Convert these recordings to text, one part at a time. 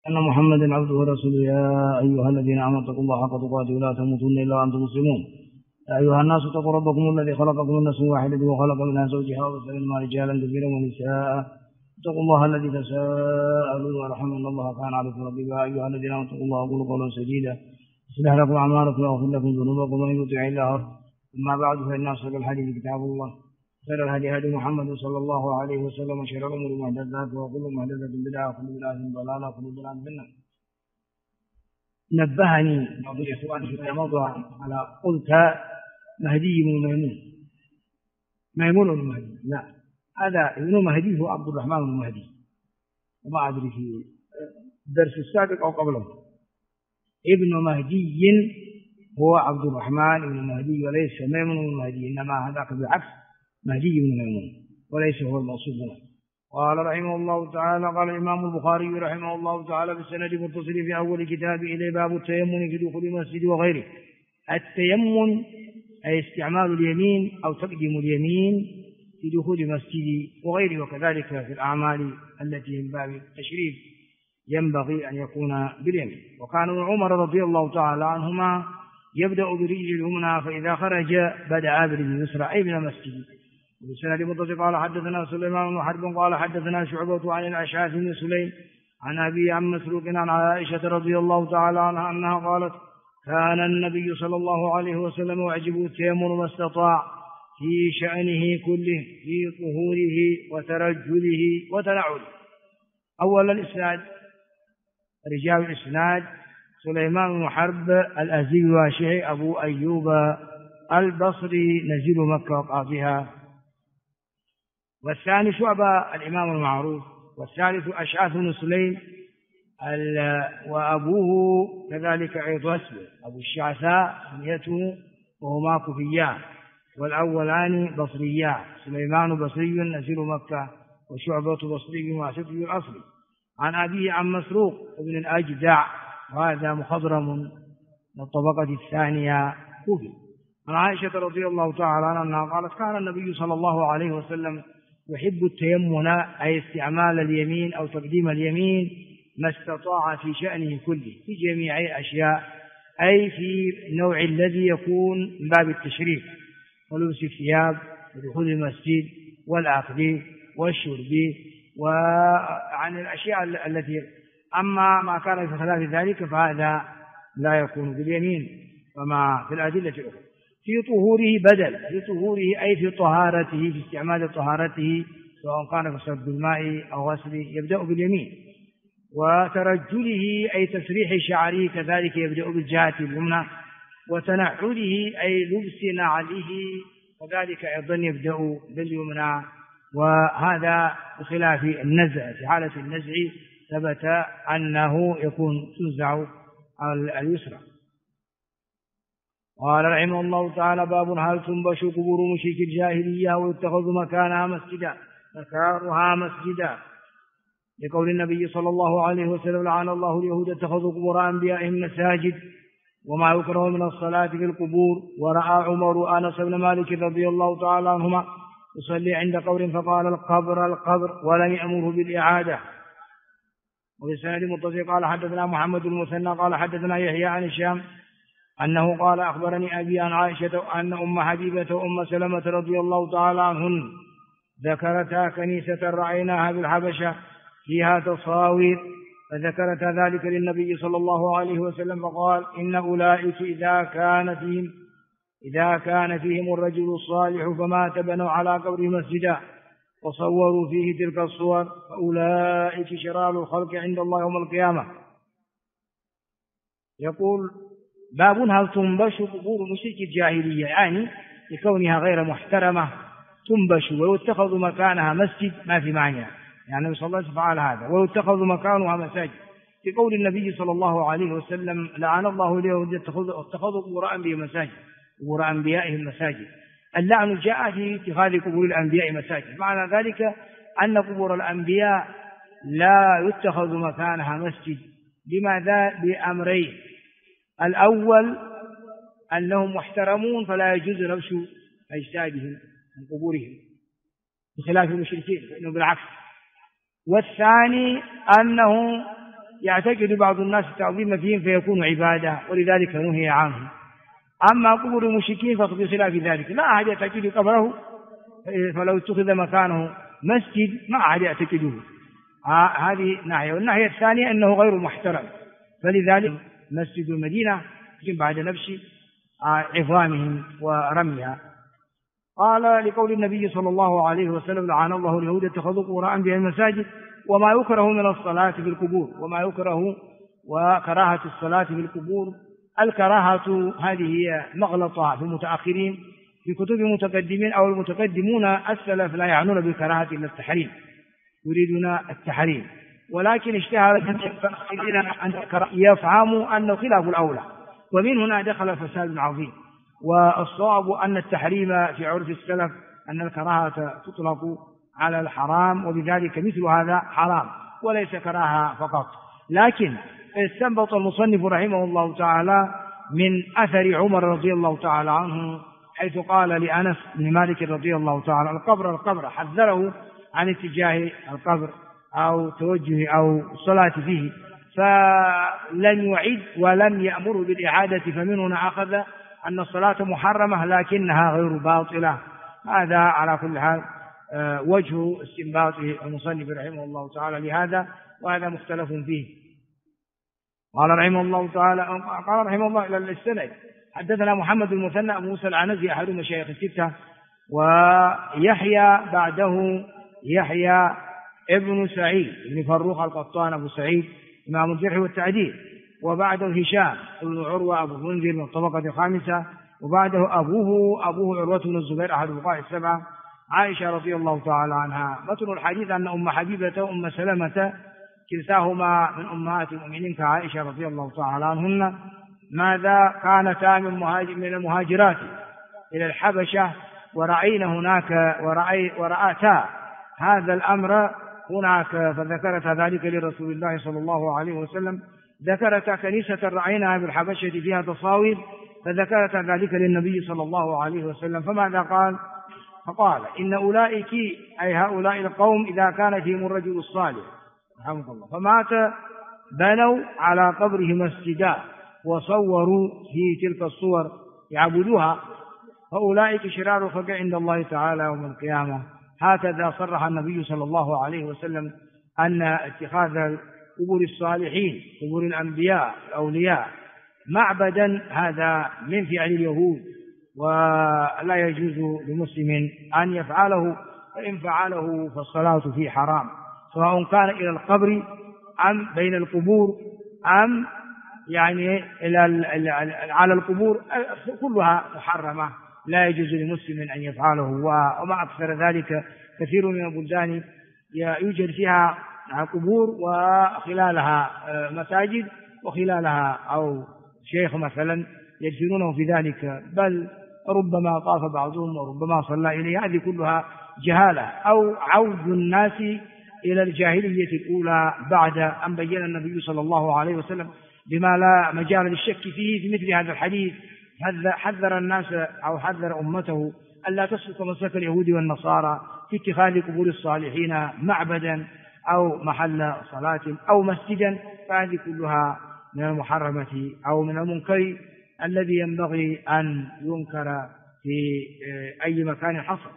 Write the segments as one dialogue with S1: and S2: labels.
S1: أن محمدا عبده ورسوله. يا أيها الذين آمنوا اتقوا الله حق تقاته ولا تموتن إلا وأنتم مسلمون. يا أيها الناس اتقوا ربكم الذي خلقكم من نفس واحدة وخلق منها زوجها وبث منهما رجالا كثيرا ونساء. اتقوا الله الذي تساءلون وارحموا ان الله كان عليكم رقيبا. يا ايها الذين امنوا اتقوا الله وقولوا قولا سديدا يصلح لكم اعمالكم ويغفر لكم ذنوبكم ومن يطع الله. اما بعد فان اصدق الحديث كتاب الله خير الهدي هدي محمد صلى الله عليه وسلم وشر الامور محدثاتها وكل محدثه بدعه وكل بدعه ضلاله وكل ضلاله في النار. نبهني بعض الاخوان في موضوع على قلت مهدي من ميمون المهدي. لا، هذا ابن مهدي هو عبد الرحمن المهدي، وما أدري في الدرس السابق أو قبله. ابن مهدي هو عبد الرحمن بن مهدي وليس ميمون بن مهدي، إنما هذاك بالعكس مهدي بن ميمون وليس هو الموصوف هنا. قال رحمه الله تعالى: قال الإمام البخاري رحمه الله تعالى بالسند المتصل في أول كتابه إليه: باب التيمم في دخول المسجد وغيره. التيمم أي استعمال اليمين أو تقديم اليمين في دخول المسجد وغيره، وكذلك في الأعمال التي من باب التشريف ينبغي أن يكون باليمين. وكان ابن عمر رضي الله تعالى عنهما يبدأ برجل اليمنى فإذا خرج بدأ برجل اليسرى أي من المسجد. وبسند متصل قال حدثنا سليمان بن حرب قال حدثنا شعبة عن الأشعث بن سليم عن أبي عن مسروق عن عائشة رضي الله تعالى عنها أنها قالت: كان النبي صلى الله عليه وسلم يعجبه التيمم ما استطاع في شأنه كله، في طهوره وترجله وتنعله. أولا الإسناد، رجال الإسناد: سليمان بن حرب الأزدي الواشعي أبو أيوب البصري نزيل مكة وقاضيها. والثاني شعبة الإمام المعروف. والثالث أشعث بن سليم وأبوه كذلك أيضا اسمه أبو الشعثاء كنيته وهما كوفيان. والأولان بصريان، سليمان بصري نزيل مكة وشعبة بصري واسطي الأصل. عن أبيه عن مسروق ابن الأجدع، وهذا مخضرم من الطبقة الثانية كوفي. عن عائشة رضي الله تعالى عنها قالت: كان النبي صلى الله عليه وسلم يحب التيمم أي استعمال اليمين أو تقديم اليمين ما استطاع في شأنه كله، في جميع الأشياء، أي في النوع الذي يكون من باب التشريف، ولبس الثياب ودخول المسجد والأكل والشرب، وعن الأشياء التي أما ما كان في خلاف ذلك فهذا لا يكون باليمين كما في الأدلة الأخرى. في طهوره بدل، في طهوره أي في طهارته، في استعمال طهارته سواء كان في صب الماء أو غسله يبدأ باليمين. وترجله أي تسريح شعره كذلك يبدأ بالجهة اليمنى. وتنعله أي لبس نعله وذلك أيضا يبدأ باليمنى. وهذا بخلاف النزع، في حالة النزع ثبت أنه يكون تنزع اليسرى. قال رحمه الله تعالى: باب هل تنبش قبور مشرك الجاهلية ويتخذ مكانها مسجدا، لقول النبي صلى الله عليه وسلم: لعن الله اليهود اتخذوا قبور أنبيائهم مساجد، وما يكره من الصلاة في القبور. ورأى عمر أنس بن مالك رضي الله تعالى عنهما يصلي عند قبر فقال: القبر، ولم يأمره بالإعادة. وبسند متصل قال حدثنا محمد بن المثنى قال حدثنا يحيى عن الشام أنه قال: أخبرني أبي عن عائشة أن أم حبيبة وأم سلمة رضي الله تعالى عنهن ذكرتا كنيسة رأيناها بالحبشة فيها تصاوير، فذكرتا ذلك للنبي صلى الله عليه وسلم فقال: إن أولئك إذا كان فيهم الرجل الصالح فمات بنوا على قبره مسجدا وصوروا فيه تلك الصور، فأولئك شرار الخلق عند الله يوم القيامة. يقول: باب هل تنبش قبور مشرك الجاهلية، يعني لكونها غير محترمة تنبش ويتخذ مكانها مسجد، ما في معنى، يعني صلى الله عليه وسلم فعل هذا ويتخذ مكانها مساجد، في قول النبي صلى الله عليه وسلم: لعن الله اليهود اتخذوا قبور أنبيائهم مساجد. اللعن جاء في اتخاذ قبور الأنبياء مساجد، معنى ذلك أن قبور الأنبياء لا يتخذ مكانها مسجد. لماذا؟ بأمرين: الأول أنهم محترمون فلا يجوز نبش أجسادهم من قبورهم بخلاف المشركين فإنه بالعكس. والثاني أنه يعتقد بعض الناس التعظيم فيهم فيكون عبادة، ولذلك نهي عنه. أما قبور المشركين فبخلاف ذلك، لا أحد يعتقد قبره، فلو اتخذ مكانه مسجد ما أحد يعتقده. هذه ناحية. والناحية الثانية أنه غير محترم، فلذلك مسجد المدينة بعد نبش عظامهم ورميها. قال لقول النبي صلى الله عليه وسلم لعن الله اليهود اتخذوا قبور أنبياء المساجد. وما يكره من الصلاة في القبور، وما يكره وكراهة الصلاة في القبور. الكراهة هذه هي مغلطة في المتأخرين في كتب المتقدمين، أو المتقدمون السلف لا يعنون بالكراهة إلا التحريم، يريدون التحريم، ولكن اشتهر أن يفهموا أنه خلاف الأولى، ومن هنا دخل فساد عظيم. والصواب أن التحريم في عرف السلف أن الكراهة تطلق على الحرام، وبذلك مثل هذا حرام وليس كراهة فقط. لكن استنبط المصنف رحمه الله تعالى من أثر عمر رضي الله تعالى عنه، حيث قال لأنس بن مالك رضي الله تعالى القبر، حذره عن اتجاه القبر أو توجه أو الصلاة فيه، فلن يعد ولم يأمر بالإعادة، فمن هنا أخذ أن الصلاة محرمة لكنها غير باطلة. هذا على كل حال وجه استنباط المصنف رحمه الله تعالى لهذا، وهذا مختلف فيه. قال رحمه الله إلى السند: حدثنا محمد المثنى أبو موسى العنزي أحد مشايخ الستة، ويحيى بعده يحيى ابن سعيد بن فروخ القطان أبو سعيد إمام الجرح والتعديل، وبعده هشام بن عروة أبو منذر من الطبقة الخامسة، وبعده أبوه عروة بن الزبير أحد الفقهاء السبعة، عائشة رضي الله تعالى عنها. متن الحديث أن أم حبيبة وأم سلمة كلتاهما من أمهات المؤمنين كعائشة رضي الله تعالى عنهن ماذا كانتا من المهاجرات إلى الحبشة، ورأينا هناك ورأتا هذا الأمر هناك، فذكرت ذلك لرسول الله صلى الله عليه وسلم. ذكرت كنيسة رأيناها بالحبشة فيها تصاوير، فذكرت ذلك للنبي صلى الله عليه وسلم. فماذا قال؟ فقال: إن أولئك أي هؤلاء القوم إذا كان فيهم الرجل الصالح رحمه الله فمات بنوا على قبره مسجدا وصوروا في تلك الصور يعبدوها، فأولئك شرار الخلق عند الله تعالى يوم القيامة. هكذا صرح النبي صلى الله عليه وسلم أن اتخاذ قبور الصالحين قبور الأنبياء الأولياء معبدا هذا من فعل اليهود، ولا يجوز لمسلم أن يفعله، فإن فعله فالصلاة فيه حرام، سواء كان إلى القبر أم بين القبور أم يعني على القبور، كلها محرمة لا يجوز لمسلم أن يفعله. وما أكثر ذلك كثير من البلدان يوجد فيها قبور وخلالها مساجد وخلالها أو شيخ مثلا يدفنونه في ذلك، بل ربما طاف بعضهم وربما صلى إليه. هذه كلها جهالة أو عود الناس إلى الجاهلية الأولى بعد أن بين النبي صلى الله عليه وسلم بما لا مجال للشك فيه في مثل هذا الحديث. حذر الناس أو حذر أمته ألا تسلك مسلك اليهود والنصارى في اتخاذ قبور الصالحين معبدا أو محل صلاة أو مسجدا، فهذه كلها من المحرمة أو من المنكر الذي ينبغي أن ينكر في أي مكان حصل.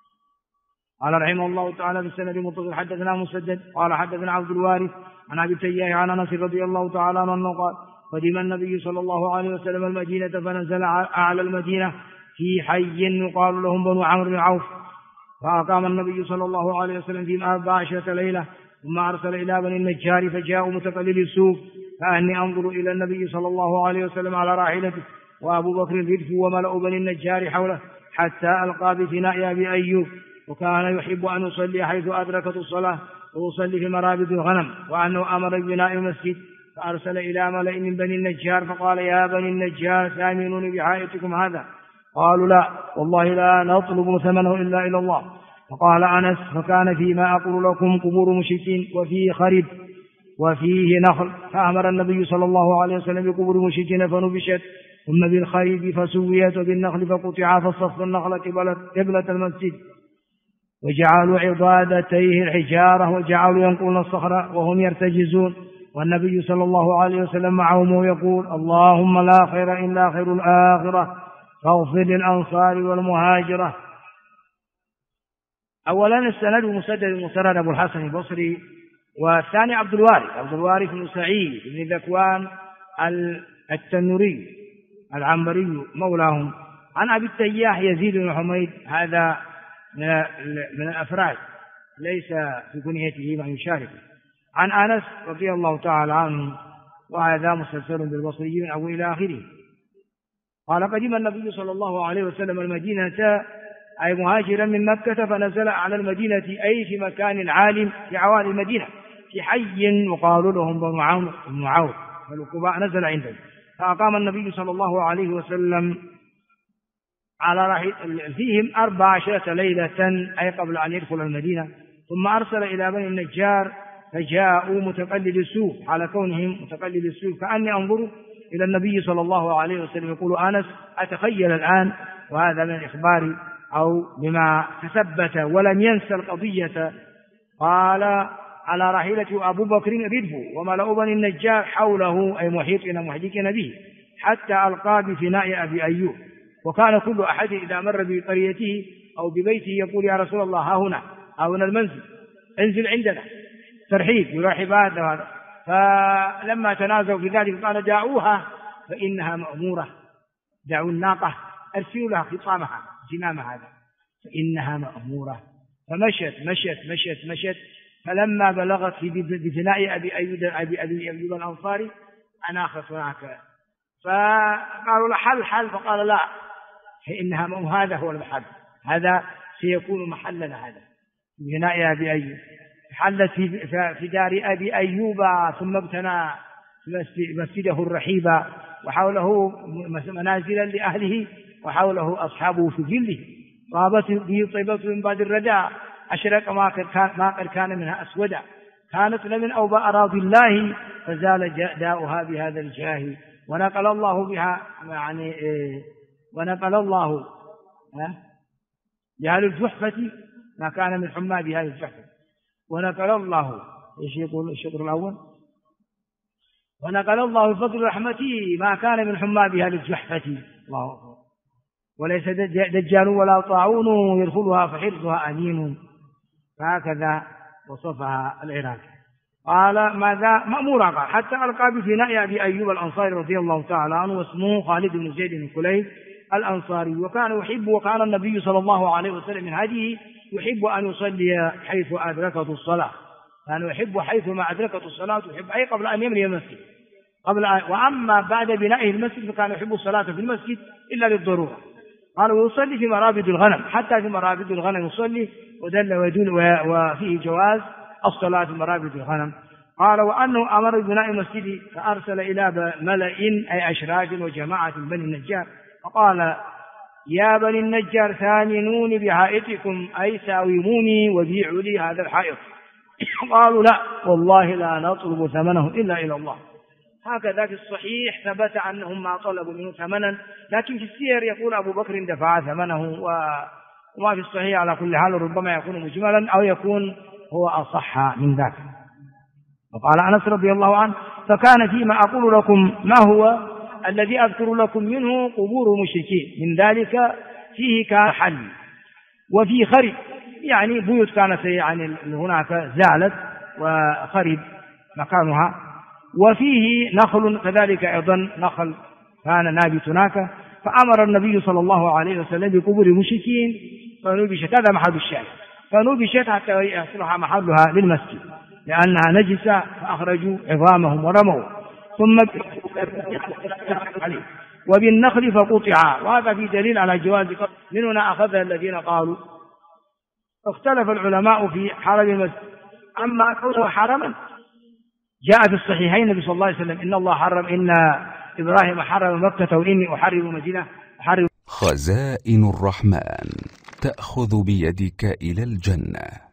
S1: قال رحمه الله تعالى بالسند المتصل: حدثنا مسدد قال حدثنا عبد الوارث عن أبي التياح عن أنس رضي الله تعالى عنه قال: قدم النبي صلى الله عليه وسلم المدينة، فنزل أعلى المدينة في حي يقال لهم بنو عمرو بن عوف، فأقام النبي صلى الله عليه وسلم فيهم 14 ليلة، ثم أرسل إلى بني النجار فجاءوا متقللي السوق، فأني أنظر إلى النبي صلى الله عليه وسلم على راحلته وأبو بكر ردف وملأ بني النجار حوله حتى ألقى بفناء أبي أيوب، وكان يحب أن يصلي حيث أدركت الصلاة ويصلي في مرابض الغنم، وأنه أمر ببناء المسجد، فأرسل إلى ملأ من بني النجار فقال: يا بني النجار ثامنون بحائطكم هذا؟ قالوا: لا والله لا نطلب ثمنه إلا إلى الله. فقال أنس: فكان فيما أقول لكم قبور مشركين وفيه خرب وفيه نخل، فأمر النبي صلى الله عليه وسلم بقبور مشركين فنبشت، ثم بالخرب فسويت، وبالنخل فقطع، فصف النخل قبلة المسجد، وجعلوا عضادتيه الحجارة، وجعلوا ينقلون الصخرة وهم يرتجزون، والنبي صلى الله عليه وسلم معهم يقول: اللهم لا خير إلا خير الآخرة فاغفر للأنصار والمهاجرة. أولا السند مسدد أبو الحسن البصري، والثاني عبد الوارث بن سعيد بن ذكوان التنوري العنبري مولاهم، عن أبي التياح يزيد بن حميد، هذا من الأفراد ليس في كنيته من يشاركه، عن أنس رضي الله تعالى عنه، وهذا مسلسل بالبصري من أول إلى آخره. قال: قدم النبي صلى الله عليه وسلم المدينة، أي مهاجرا من مكة، فنزل على المدينة أي في مكان عالم في عوالي المدينة في حي وقال لهم بنو عوف فالقباء، نزل عندهم فأقام النبي صلى الله عليه وسلم على فيهم 14 ليلة، أي قبل أن يدخل المدينة، ثم أرسل إلى بني النجار فجاءوا متقلد السوق، على كونهم متقلد السوق كأني أنظر إلى النبي صلى الله عليه وسلم. يقول أنس: أتخيل الآن، وهذا من الإخبار أو بما تثبت ولم ينسى القضية. قال: على راحلته أبو بكر ردفه، وملأ بني النجار حوله، أي محيطين به، حتى ألقى بفناء أبي أيوب. وكان كل أحد إذا مر بقريته أو ببيته يقول: يا رسول الله، ها هنا المنزل، انزل عندنا، ترحيب يرحب هذا. فلما تنازعوا في ذلك قال: دعوها فإنها مأمورة، دعوا الناقة، أرسلوا لها خطامها زمام هذا فإنها مأمورة. فمشت مشت مشت مشت، فلما بلغت في بفناء أبي أيوب الأنصاري أناخت هناك، فقالوا له: حل، فقال: لا، فإنها هذا هو المحل، هذا سيكون محلنا، هذا بفناء أبي أيوب. حلت في دار أبي أيوب، ثم ابتنى مسجده الرحيب، وحوله منازلا لأهله، وحوله أصحابه في ظله، طابت به طيبة من بعد الرداء، أشرق ما قد كان منها أسودا، كانت لمن أوباء أراضي الله، فزال داؤها بهذا الجاه، ونقل الله بها ونقل الله بهذه الجحفة ما كان من حمى بهذه الجحفة، ونقل الله، ايش يقول الشطر الأول؟ ونقل الله بفضل رحمته ما كان من حمى بهذه الجحفة. الله أكبر. وليس دجال ولا طاعون يدخلها فحرصها أمين، فهكذا وصفها العراقي. قال: ماذا مأمورا؟ قال: حتى ألقى بفناء أبي أيوب الأنصاري رضي الله تعالى عنه، واسمه خالد بن زيد بن كليب الأنصاري، وكان النبي صلى الله عليه وسلم من هديه يحب أن يصلي حيث أدركته الصلاة، كان يحب حيث ما أدركته الصلاة، يحب أي قبل أن يملي المسجد، وأما بعد بنائه المسجد فكان يحب الصلاة في المسجد إلا للضرورة. قال: ويصلي في مرابد الغنم، حتى في مرابد الغنم يصلي، ودل ويدل وفيه جواز الصلاة في مرابد الغنم. قال: وأنه أمر ببناء المسجد فأرسل إلى ملأ، أي أشراج وجماعة بني النجار، فقال: يا بني النجار ثامنوني بحائطكم، أي ساوموني وبيعوا لي هذا الحائط. قالوا: لا والله لا نطلب ثمنه إلا إلى الله. هكذا في الصحيح ثبت أنهم ما طلبوا منه ثمنا، لكن في السير يقول أبو بكر دفع ثمنه، وما في الصحيح على كل حال ربما يكون مجملا أو يكون هو أصح من ذاك. وقال أنس رضي الله عنه: فكان فيما أقول لكم ما هو الذي أذكر لكم منه قبور المشركين، من ذلك فيه كان حل، وفيه خرب، يعني بيوت كانت هناك زالت وخرب مكانها، وفيه نخل كذلك أيضا، نخل كان نابت هناك، فأمر النبي صلى الله عليه وسلم بقبور المشركين فنبشت، هذا محل الشاهد، فنبشت حتى يصلح محلها للمسجد لأنها نجسة، فأخرجوا عظامهم ورموا، ثم وبالنخل فقطع، وهذا في دليل على جواز قطع. من هنا أخذها الذين قالوا. اختلف العلماء في حرم المسجد، أما كونه حرما جاء في الصحيحين النبي صلى الله عليه وسلم: إن الله حرم، إن إبراهيم حرم مكة، وإني أحرم مدينة.
S2: خزائن الرحمن تأخذ بيدك إلى الجنة.